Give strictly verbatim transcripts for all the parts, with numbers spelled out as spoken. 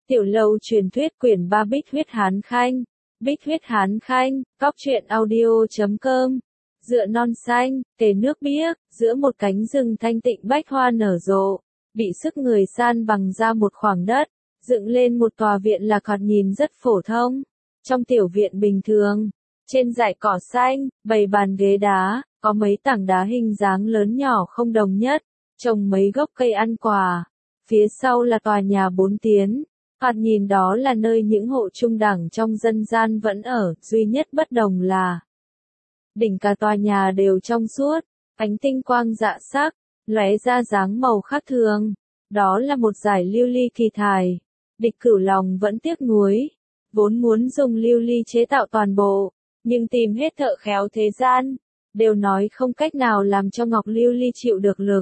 Tiểu lâu truyền thuyết quyển ba Bích huyết Hán Khanh. Bích huyết Hán Khanh, cóc truyện audio chấm com. Dựa non xanh, kề nước biếc, giữa một cánh rừng thanh tịnh bách hoa nở rộ, bị sức người san bằng ra một khoảng đất, dựng lên một tòa viện là thoạt nhìn rất phổ thông. Trong tiểu viện bình thường, trên dải cỏ xanh, bày bàn ghế đá, có mấy tảng đá hình dáng lớn nhỏ không đồng nhất, trồng mấy gốc cây ăn quả. Phía sau là tòa nhà bốn tiến. Thoạt nhìn đó là nơi những hộ trung đẳng trong dân gian vẫn ở, duy nhất bất đồng là đỉnh cả tòa nhà đều trong suốt, ánh tinh quang dạ sắc, lóe ra dáng màu khác thường. Đó là một dải lưu ly kỳ thải. Địch Cửu lòng vẫn tiếc nuối, vốn muốn dùng lưu ly chế tạo toàn bộ, nhưng tìm hết thợ khéo thế gian, đều nói không cách nào làm cho ngọc lưu ly chịu được lực.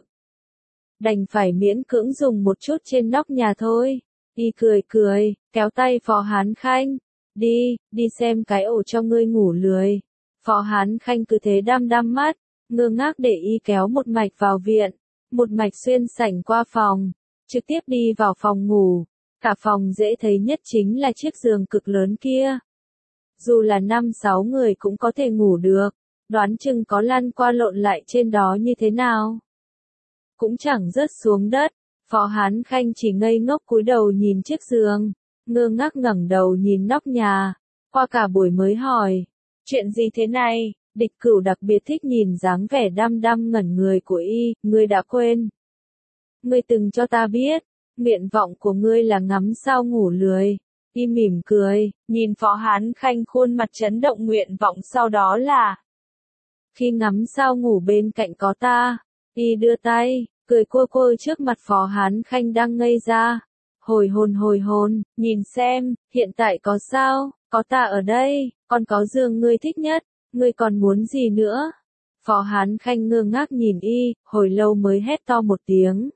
Đành phải miễn cưỡng dùng một chút trên nóc nhà thôi. Y cười cười, kéo tay Phó Hán Khanh. Đi, đi xem cái ổ cho ngươi ngủ lười. Phó Hán Khanh cứ thế đăm đăm mắt, ngơ ngác để Y kéo một mạch vào viện, một mạch xuyên sảnh qua phòng, trực tiếp đi vào phòng ngủ. Cả phòng dễ thấy nhất chính là chiếc giường cực lớn kia. Dù là năm sáu người cũng có thể ngủ được, đoán chừng có lăn qua lộn lại trên đó như thế nào. Cũng chẳng rớt xuống đất. Phó Hán Khanh chỉ ngây ngốc cúi đầu nhìn chiếc giường, ngơ ngác ngẩng đầu nhìn nóc nhà, qua cả buổi mới hỏi, chuyện gì thế này? Địch Cửu đặc biệt thích nhìn dáng vẻ đăm đăm ngẩn người của Y, ngươi đã quên. Ngươi từng cho ta biết, nguyện vọng của ngươi là ngắm sao ngủ lười. Y mỉm cười, nhìn Phó Hán Khanh khuôn mặt chấn động nguyện vọng sau đó là khi ngắm sao ngủ bên cạnh có ta. Y đưa tay, cười cua cua trước mặt Phó Hán Khanh đang ngây ra. Hồi hồn hồi hồn, nhìn xem, hiện tại có sao, có ta ở đây, còn có giường ngươi thích nhất, ngươi còn muốn gì nữa? Phó Hán Khanh ngơ ngác nhìn Y, hồi lâu mới hét to một tiếng.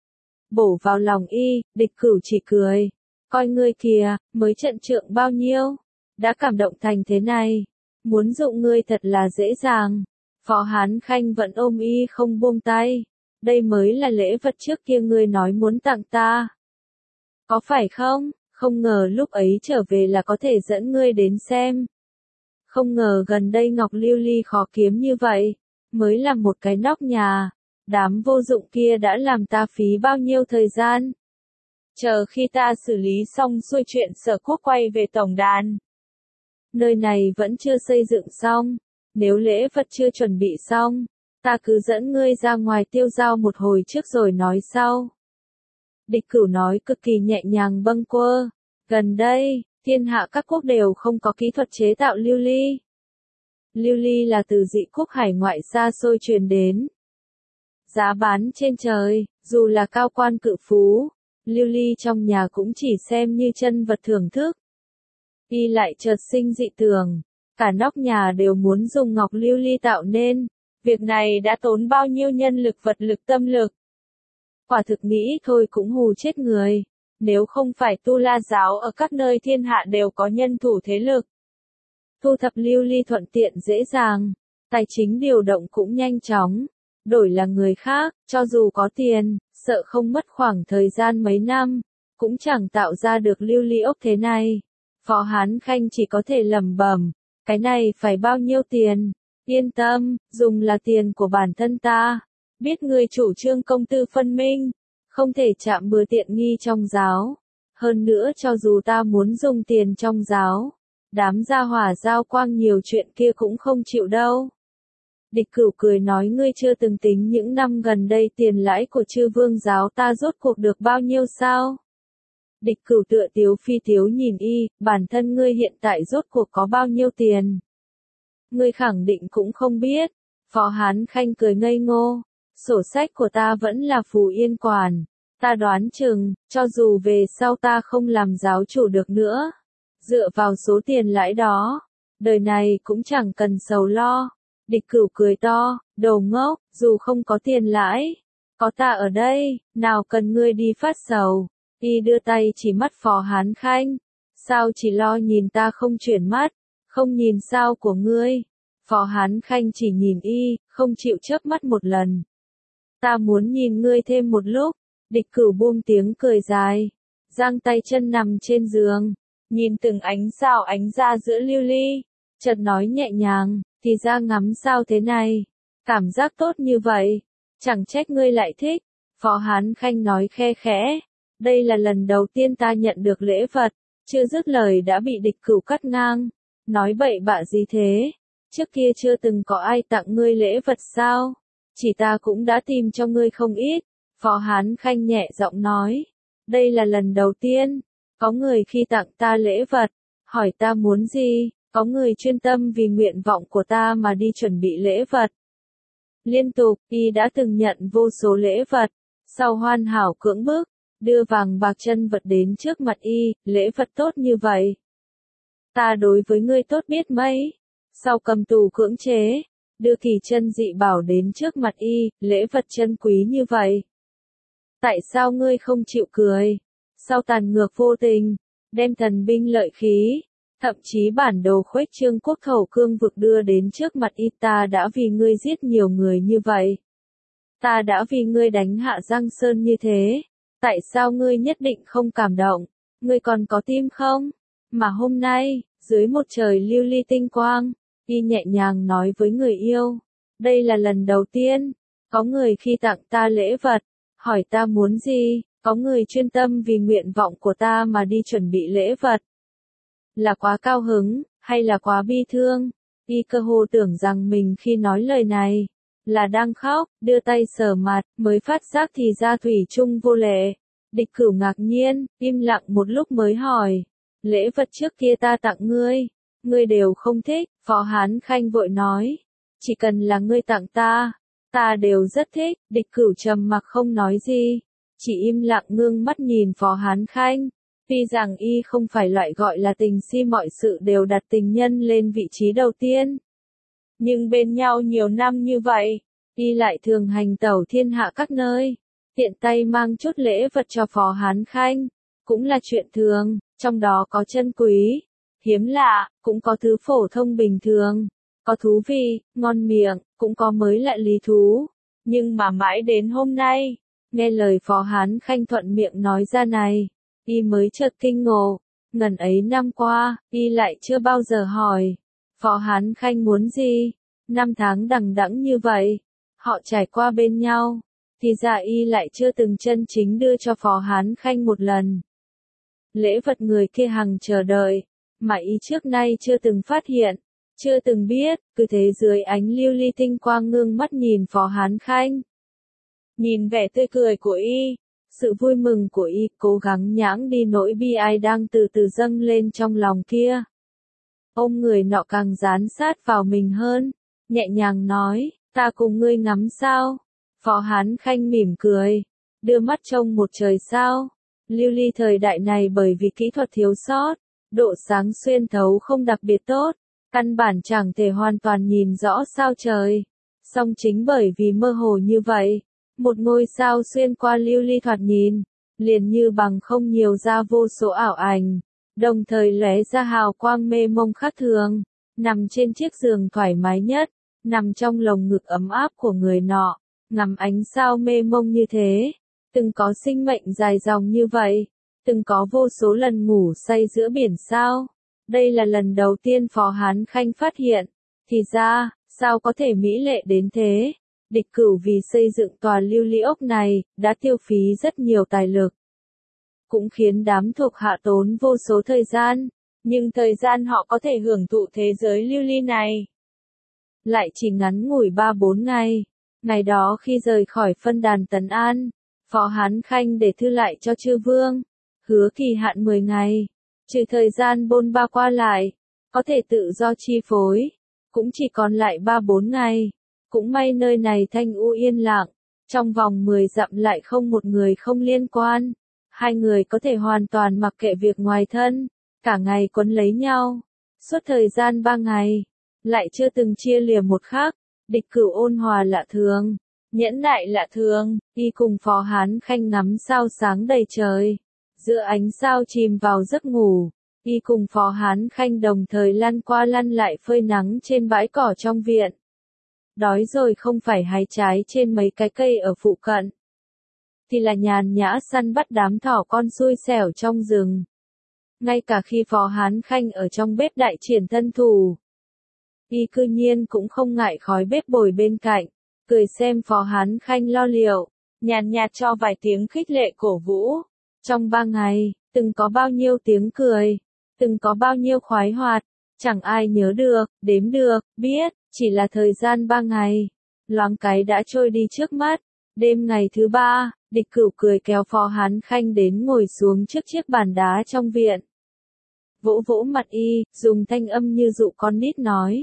Bổ vào lòng Y, Địch Cửu chỉ cười. Coi ngươi kìa, mới trận trượng bao nhiêu, đã cảm động thành thế này. Muốn dụng ngươi thật là dễ dàng. Phó Hán Khanh vẫn ôm Y không buông tay. Đây mới là lễ vật trước kia ngươi nói muốn tặng ta. Có phải không? Không ngờ lúc ấy trở về là có thể dẫn ngươi đến xem. Không ngờ gần đây ngọc lưu ly khó kiếm như vậy. Mới làm một cái nóc nhà. Đám vô dụng kia đã làm ta phí bao nhiêu thời gian. Chờ khi ta xử lý xong xuôi chuyện Sở Quốc quay về tổng đàn. Nơi này vẫn chưa xây dựng xong. Nếu lễ vật chưa chuẩn bị xong, ta cứ dẫn ngươi ra ngoài tiêu dao một hồi trước rồi nói sau. Địch Cửu nói cực kỳ nhẹ nhàng bâng quơ. Gần đây, thiên hạ các quốc đều không có kỹ thuật chế tạo lưu ly. Lưu ly là từ dị quốc hải ngoại xa xôi truyền đến. Giá bán trên trời, dù là cao quan cự phú, lưu ly trong nhà cũng chỉ xem như chân vật thưởng thức. Y lại chợt sinh dị tưởng, cả nóc nhà đều muốn dùng ngọc lưu ly tạo nên. Việc này đã tốn bao nhiêu nhân lực vật lực tâm lực. Quả thực nghĩ thôi cũng hù chết người. Nếu không phải Tu La giáo ở các nơi thiên hạ đều có nhân thủ thế lực. Thu thập lưu ly thuận tiện dễ dàng. Tài chính điều động cũng nhanh chóng. Đổi là người khác, cho dù có tiền, sợ không mất khoảng thời gian mấy năm. Cũng chẳng tạo ra được lưu ly ốc thế này. Phó Hán Khanh chỉ có thể lẩm bẩm. Cái này phải bao nhiêu tiền? Yên tâm, dùng là tiền của bản thân ta. Biết ngươi chủ trương công tư phân minh, không thể chạm bừa tiện nghi trong giáo. Hơn nữa cho dù ta muốn dùng tiền trong giáo, đám gia hỏa giao quang nhiều chuyện kia cũng không chịu đâu. Địch Cửu cười nói ngươi chưa từng tính những năm gần đây tiền lãi của chư vương giáo ta rốt cuộc được bao nhiêu sao? Địch Cửu tựa tiếu phi tiếu nhìn Y, bản thân ngươi hiện tại rốt cuộc có bao nhiêu tiền? Ngươi khẳng định cũng không biết. Phó Hán Khanh cười ngây ngô. Sổ sách của ta vẫn là Phù Yên quản. Ta đoán chừng, cho dù về sau ta không làm giáo chủ được nữa. Dựa vào số tiền lãi đó, đời này cũng chẳng cần sầu lo. Địch Cửu cười to, đồ ngốc, dù không có tiền lãi. Có ta ở đây, nào cần ngươi đi phát sầu. Y đưa tay chỉ mắt Phó Hán Khanh. Sao chỉ lo nhìn ta không chuyển mắt? Không nhìn sao của ngươi. Phó Hán Khanh chỉ nhìn Y, không chịu chớp mắt một lần. Ta muốn nhìn ngươi thêm một lúc. Địch Cửu buông tiếng cười dài. giang tay chân nằm trên giường, nhìn từng ánh sao ánh ra giữa lưu ly, chợt nói nhẹ nhàng, thì ra ngắm sao thế này, cảm giác tốt như vậy, chẳng trách ngươi lại thích. Phó Hán Khanh nói khe khẽ, đây là lần đầu tiên ta nhận được lễ vật, chưa dứt lời đã bị địch cửu cắt ngang, nói bậy bạ gì thế, trước kia chưa từng có ai tặng ngươi lễ vật sao, chỉ ta cũng đã tìm cho ngươi không ít. Phó Hán Khanh nhẹ giọng nói, đây là lần đầu tiên, có người khi tặng ta lễ vật, hỏi ta muốn gì, có người chuyên tâm vì nguyện vọng của ta mà đi chuẩn bị lễ vật. Liên tục, y đã từng nhận vô số lễ vật, sau hoàn hảo cưỡng bức, đưa vàng bạc chân vật đến trước mặt y, lễ vật tốt như vậy. Ta đối với ngươi tốt biết mấy, sau cầm tù cưỡng chế, đưa kỳ chân dị bảo đến trước mặt y, lễ vật chân quý như vậy. Tại sao ngươi không chịu cười, sau tàn ngược vô tình, đem thần binh lợi khí, thậm chí bản đồ khuếch trương quốc khẩu cương vực đưa đến trước mặt y, ta đã vì ngươi giết nhiều người như vậy. Ta đã vì ngươi đánh hạ Giang Sơn như thế, tại sao ngươi nhất định không cảm động, ngươi còn có tim không? Mà hôm nay, dưới một trời lưu ly tinh quang, y nhẹ nhàng nói với người yêu, đây là lần đầu tiên, có người khi tặng ta lễ vật, hỏi ta muốn gì, có người chuyên tâm vì nguyện vọng của ta mà đi chuẩn bị lễ vật. Là quá cao hứng, hay là quá bi thương? Y cơ hồ tưởng rằng mình khi nói lời này, là đang khóc, đưa tay sờ mặt, mới phát giác thì ra thủy chung vô lễ. Địch Cửu ngạc nhiên, im lặng một lúc mới hỏi, lễ vật trước kia ta tặng ngươi, ngươi đều không thích. Phó Hán Khanh vội nói, chỉ cần là ngươi tặng ta, ta đều rất thích. Địch Cửu trầm mặc không nói gì, chỉ im lặng ngưng mắt nhìn Phó Hán Khanh. Tuy rằng y không phải loại gọi là tình si mọi sự đều đặt tình nhân lên vị trí đầu tiên, nhưng bên nhau nhiều năm như vậy, y lại thường hành tẩu thiên hạ các nơi, tiện tay mang chút lễ vật cho Phó Hán Khanh, cũng là chuyện thường, trong đó có chân quý, hiếm lạ, cũng có thứ phổ thông bình thường, có thú vị, ngon miệng, cũng có mới lạ lý thú. Nhưng mà mãi đến hôm nay, nghe lời Phó Hán Khanh thuận miệng nói ra này, y mới chợt kinh ngộ, ngần ấy năm qua, y lại chưa bao giờ hỏi, Phó Hán Khanh muốn gì, năm tháng đằng đẵng như vậy, họ trải qua bên nhau, thì ra y lại chưa từng chân chính đưa cho Phó Hán Khanh một lần. Lễ vật người kia hằng chờ đợi, mà y trước nay chưa từng phát hiện, chưa từng biết, cứ thế dưới ánh lưu ly tinh quang ngưng mắt nhìn Phó Hán Khanh. Nhìn vẻ tươi cười của y, sự vui mừng của y, cố gắng nhãng đi nỗi bi ai đang từ từ dâng lên trong lòng kia. Ôm người nọ càng dán sát vào mình hơn, nhẹ nhàng nói, ta cùng ngươi ngắm sao. Phó Hán Khanh mỉm cười, đưa mắt trông một trời sao. Lưu ly thời đại này bởi vì kỹ thuật thiếu sót, độ sáng xuyên thấu không đặc biệt tốt, căn bản chẳng thể hoàn toàn nhìn rõ sao trời. Song chính bởi vì mơ hồ như vậy, một ngôi sao xuyên qua lưu ly thoạt nhìn, liền như bằng không nhiều ra vô số ảo ảnh, đồng thời lóe ra hào quang mê mông khác thường, nằm trên chiếc giường thoải mái nhất, nằm trong lồng ngực ấm áp của người nọ, ngắm ánh sao mê mông như thế, từng có sinh mệnh dài dòng như vậy, từng có vô số lần ngủ say giữa biển sao. Đây là lần đầu tiên Phó Hán Khanh phát hiện, thì ra, sao có thể mỹ lệ đến thế. Địch Cửu vì xây dựng tòa lưu ly ốc này, đã tiêu phí rất nhiều tài lực. Cũng khiến đám thuộc hạ tốn vô số thời gian, nhưng thời gian họ có thể hưởng thụ thế giới lưu ly này lại chỉ ngắn ngủi ba bốn ngày. Ngày đó khi rời khỏi phân đàn Tấn An, Phó Hán Khanh để thư lại cho chư vương, hứa kỳ hạn mười ngày, trừ thời gian bôn ba qua lại, có thể tự do chi phối, cũng chỉ còn lại ba bốn ngày. Cũng may nơi này thanh u yên lặng, trong vòng mười dặm lại không một người không liên quan, hai người có thể hoàn toàn mặc kệ việc ngoài thân, cả ngày quấn lấy nhau, suốt thời gian ba ngày, lại chưa từng chia lìa một khắc. Địch Cửu ôn hòa lạ thường, nhẫn nại lạ thường, y cùng Phó Hán Khanh ngắm sao sáng đầy trời, giữa ánh sao chìm vào giấc ngủ, y cùng Phó Hán Khanh đồng thời lăn qua lăn lại phơi nắng trên bãi cỏ trong viện. Đói rồi không phải hái trái trên mấy cái cây ở phụ cận. thì là nhàn nhã săn bắt đám thỏ con xui xẻo trong rừng. Ngay cả khi Phó Hán Khanh ở trong bếp đại triển thân thủ, y cư nhiên cũng không ngại khói bếp bồi bên cạnh, cười xem Phó Hán Khanh lo liệu, nhàn nhạt cho vài tiếng khích lệ cổ vũ. Trong ba ngày, từng có bao nhiêu tiếng cười, từng có bao nhiêu khoái hoạt, chẳng ai nhớ được, đếm được, biết, chỉ là thời gian ba ngày, loáng cái đã trôi đi trước mắt. Đêm ngày thứ ba, Địch Cửu cười kéo Phó Hán Khanh đến ngồi xuống trước chiếc bàn đá trong viện. Vỗ vỗ mặt y, dùng thanh âm như dụ con nít nói.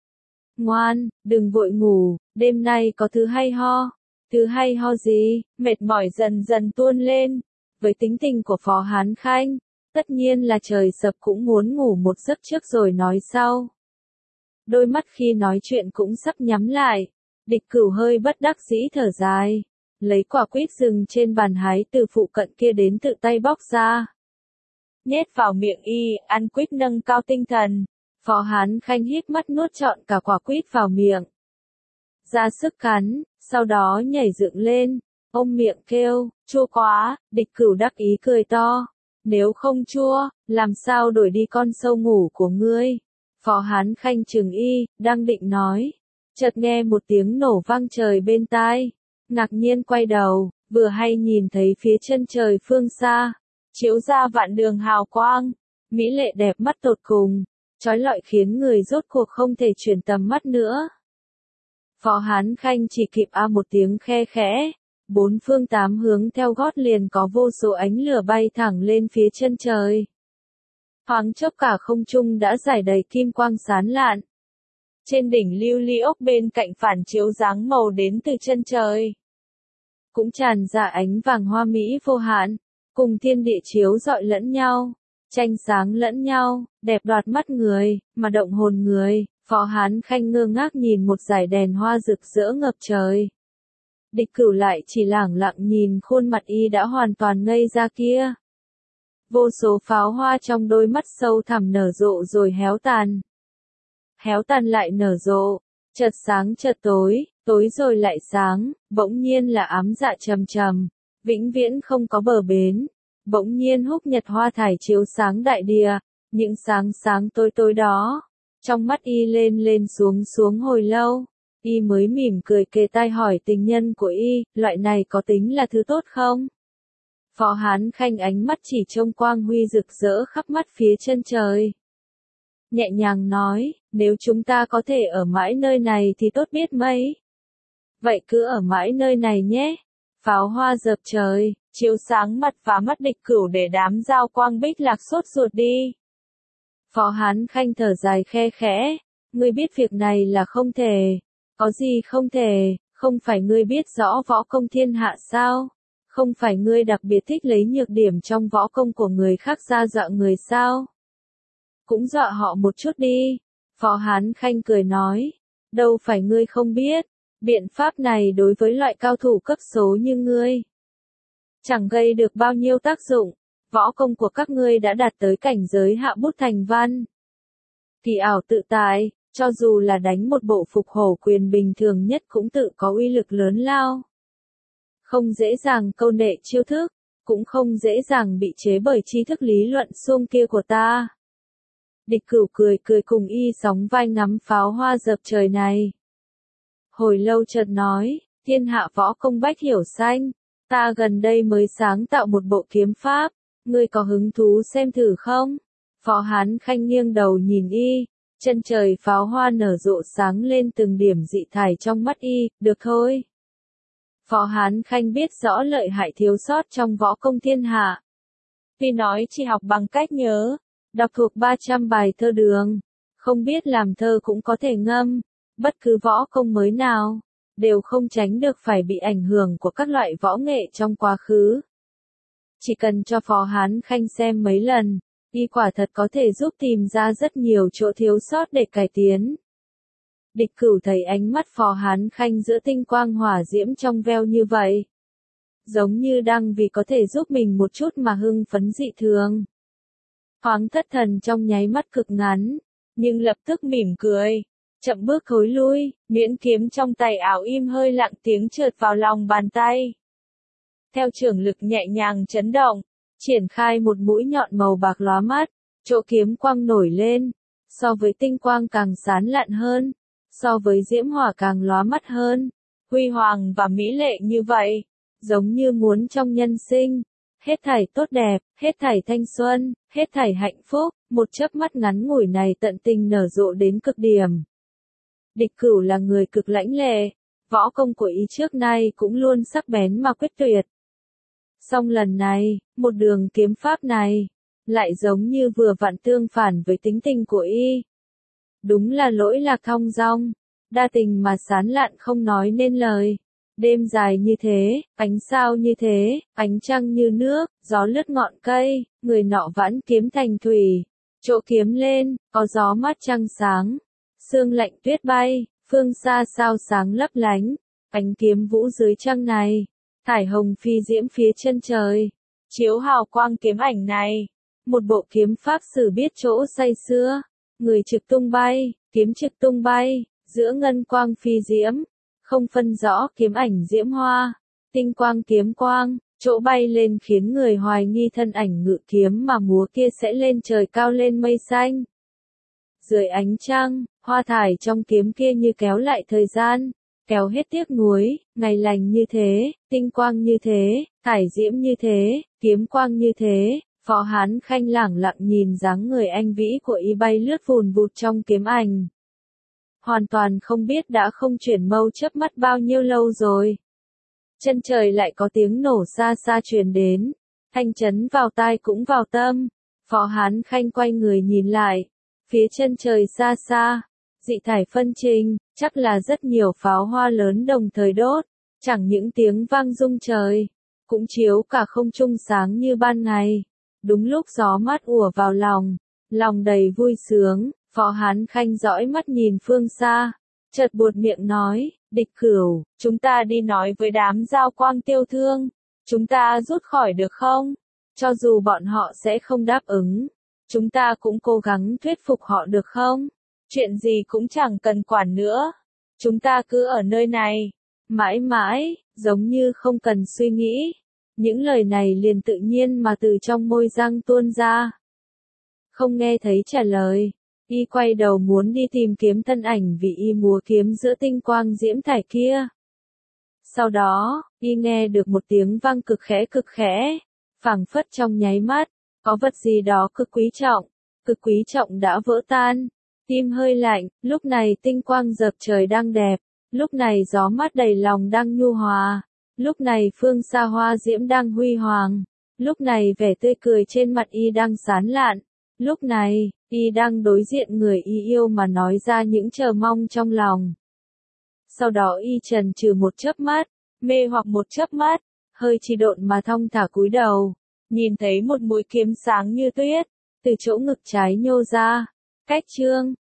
Ngoan, đừng vội ngủ, đêm nay có thứ hay ho. Thứ hay ho gì? Mệt mỏi dần dần tuôn lên. Với tính tình của Phó Hán Khanh, tất nhiên là trời sập cũng muốn ngủ một giấc trước rồi nói sau. Đôi mắt khi nói chuyện cũng sắp nhắm lại. Địch Cửu hơi bất đắc dĩ thở dài, lấy quả quýt rừng trên bàn hái từ phụ cận kia đến tự tay bóc ra. Nhét vào miệng y, ăn quýt nâng cao tinh thần. Phó Hán Khanh hít mắt nuốt trọn cả quả quýt vào miệng. Ra sức cắn, sau đó nhảy dựng lên, ôm miệng kêu, chua quá. Địch Cửu đắc ý cười to. Nếu không chua, làm sao đổi đi con sâu ngủ của ngươi? Phó Hán Khanh trừng y, đang định nói. Chợt nghe một tiếng nổ vang trời bên tai. Ngạc nhiên quay đầu, vừa hay nhìn thấy phía chân trời phương xa, chiếu ra vạn đường hào quang, mỹ lệ đẹp mắt tột cùng, chói lọi khiến người rốt cuộc không thể chuyển tầm mắt nữa. Phó Hán Khanh chỉ kịp a một tiếng khe khẽ, bốn phương tám hướng theo gót liền có vô số ánh lửa bay thẳng lên phía chân trời. Thoáng chốc cả không trung đã rải đầy kim quang sáng lạn. Trên đỉnh lưu ly ốc bên cạnh phản chiếu dáng màu đến từ chân trời, cũng tràn ra ánh vàng hoa mỹ vô hạn, cùng thiên địa chiếu rọi lẫn nhau, tranh sáng lẫn nhau, đẹp đoạt mắt người, mà động hồn người. Phó Hán Khanh ngơ ngác nhìn một dải đèn hoa rực rỡ ngập trời. Địch Cửu lại chỉ lẳng lặng nhìn khuôn mặt y đã hoàn toàn ngây ra kia. Vô số pháo hoa trong đôi mắt sâu thẳm nở rộ rồi héo tàn. Héo tàn lại nở rộ, chợt sáng chợt tối, tối rồi lại sáng, bỗng nhiên là ám dạ trầm trầm, vĩnh viễn không có bờ bến. Bỗng nhiên húc nhật hoa thải chiếu sáng đại địa, những sáng sáng tối tối đó. Trong mắt y lên lên xuống xuống hồi lâu, y mới mỉm cười kề tai hỏi tình nhân của y, loại này có tính là thứ tốt không? Phó Hán Khanh ánh mắt chỉ trông quang huy rực rỡ khắp mắt phía chân trời. Nhẹ nhàng nói, nếu chúng ta có thể ở mãi nơi này thì tốt biết mấy. Vậy cứ ở mãi nơi này nhé. Pháo hoa dợp trời, chiếu sáng mặt và mắt Địch Cửu để đám giao quang bích lạc sốt ruột đi. Phó Hán Khanh thở dài khe khẽ, ngươi biết việc này là không thể. Có gì không thể, không phải ngươi biết rõ võ công thiên hạ sao? Không phải ngươi đặc biệt thích lấy nhược điểm trong võ công của người khác ra dọa người sao? Cũng dọa họ một chút đi. Phó Hán Khanh cười nói, đâu phải ngươi không biết, biện pháp này đối với loại cao thủ cấp số như ngươi chẳng gây được bao nhiêu tác dụng. Võ công của các ngươi đã đạt tới cảnh giới hạ bút thành văn, kỳ ảo tự tại, cho dù là đánh một bộ phục hổ quyền bình thường nhất cũng tự có uy lực lớn lao. Không dễ dàng câu nệ chiêu thức, cũng không dễ dàng bị chế bởi tri thức lý luận suông kia của ta. Địch Cửu cười cười cùng y sóng vai ngắm pháo hoa dợp trời này. Hồi lâu chợt nói, thiên hạ võ công bách hiểu sanh, ta gần đây mới sáng tạo một bộ kiếm pháp, ngươi có hứng thú xem thử không? Phó Hán Khanh nghiêng đầu nhìn y, chân trời pháo hoa nở rộ sáng lên từng điểm dị thải trong mắt y, được thôi. Phó Hán Khanh biết rõ lợi hại thiếu sót trong võ công thiên hạ. Tuy nói chỉ học bằng cách nhớ, đọc thuộc ba trăm bài thơ đường, không biết làm thơ cũng có thể ngâm, bất cứ võ công mới nào, đều không tránh được phải bị ảnh hưởng của các loại võ nghệ trong quá khứ. Chỉ cần cho Phó Hán Khanh xem mấy lần, y quả thật có thể giúp tìm ra rất nhiều chỗ thiếu sót để cải tiến. Địch Cửu thấy ánh mắt Phó Hán Khanh giữa tinh quang hỏa diễm trong veo như vậy, giống như đang vì có thể giúp mình một chút mà hưng phấn dị thường. Thoáng thất thần trong nháy mắt cực ngắn, nhưng lập tức mỉm cười, chậm bước thối lui, nhuyễn kiếm trong tay áo im hơi lặng tiếng trượt vào lòng bàn tay. theo trường lực nhẹ nhàng chấn động, triển khai một mũi nhọn màu bạc lóa mắt, chỗ kiếm quang nổi lên, so với tinh quang càng sáng lạn hơn, so với diễm hỏa càng lóa mắt hơn, huy hoàng và mỹ lệ như vậy, giống như muốn trong nhân sinh, hết thảy tốt đẹp, hết thảy thanh xuân, hết thảy hạnh phúc, một chớp mắt ngắn ngủi này tận tình nở rộ đến cực điểm. Địch Cửu là người cực lãnh lệ, võ công của y trước nay cũng luôn sắc bén mà quyết tuyệt. Song lần này, một đường kiếm pháp này, lại giống như vừa vặn tương phản với tính tình của y. Đúng là lỗi lạc thong dong, đa tình mà sán lạn không nói nên lời. Đêm dài như thế, ánh sao như thế, ánh trăng như nước, gió lướt ngọn cây, người nọ vãn kiếm thành thủy. Chỗ kiếm lên, có gió mát trăng sáng, sương lạnh tuyết bay, phương xa sao sáng lấp lánh, ánh kiếm vũ dưới trăng này, thải hồng phi diễm phía chân trời, chiếu hào quang kiếm ảnh này, một bộ kiếm pháp sử biết chỗ say xưa, người trực tung bay, kiếm trực tung bay, giữa ngân quang phi diễm, không phân rõ kiếm ảnh diễm hoa, tinh quang kiếm quang, chỗ bay lên khiến người hoài nghi thân ảnh ngự kiếm mà múa kia sẽ lên trời cao lên mây xanh. Dưới ánh trăng, hoa thải trong kiếm kia như kéo lại thời gian, kéo hết tiếc nuối, ngày lành như thế, tinh quang như thế, thải diễm như thế, kiếm quang như thế, Phó Hán Khanh lẳng lặng nhìn dáng người anh vĩ của y bay lướt vùn vụt trong kiếm ảnh. Hoàn toàn không biết đã không chuyển mâu chớp mắt bao nhiêu lâu rồi. Chân trời lại có tiếng nổ xa xa truyền đến, thanh chấn vào tai cũng vào tâm. Phó Hán Khanh quay người nhìn lại, phía chân trời xa xa, dị thải phân trình, chắc là rất nhiều pháo hoa lớn đồng thời đốt, chẳng những tiếng vang rung trời, cũng chiếu cả không trung sáng như ban ngày. Đúng lúc gió mát ùa vào lòng, lòng đầy vui sướng, Phó Hán Khanh dõi mắt nhìn phương xa, chợt buột miệng nói, Địch Cửu, chúng ta đi nói với đám Giao Quang Tiêu Thương, chúng ta rút khỏi được không? Cho dù bọn họ sẽ không đáp ứng, chúng ta cũng cố gắng thuyết phục họ được không? Chuyện gì cũng chẳng cần quản nữa, chúng ta cứ ở nơi này, mãi mãi, giống như không cần suy nghĩ. Những lời này liền tự nhiên mà từ trong môi răng tuôn ra. Không nghe thấy trả lời, y quay đầu muốn đi tìm kiếm thân ảnh vì y múa kiếm giữa tinh quang diễm thải kia. Sau đó, y nghe được một tiếng vang cực khẽ cực khẽ, phảng phất trong nháy mắt, có vật gì đó cực quý trọng, cực quý trọng đã vỡ tan. Tim hơi lạnh, lúc này tinh quang dợp trời đang đẹp, lúc này gió mát đầy lòng đang nhu hòa. Lúc này phương xa hoa diễm đang huy hoàng, lúc này vẻ tươi cười trên mặt y đang sán lạn, lúc này, y đang đối diện người y yêu mà nói ra những chờ mong trong lòng. Sau đó y trần trừ một chớp mắt, mê hoặc một chớp mắt, hơi chỉ độn mà thong thả cúi đầu, nhìn thấy một mũi kiếm sáng như tuyết, từ chỗ ngực trái nhô ra, cách chương.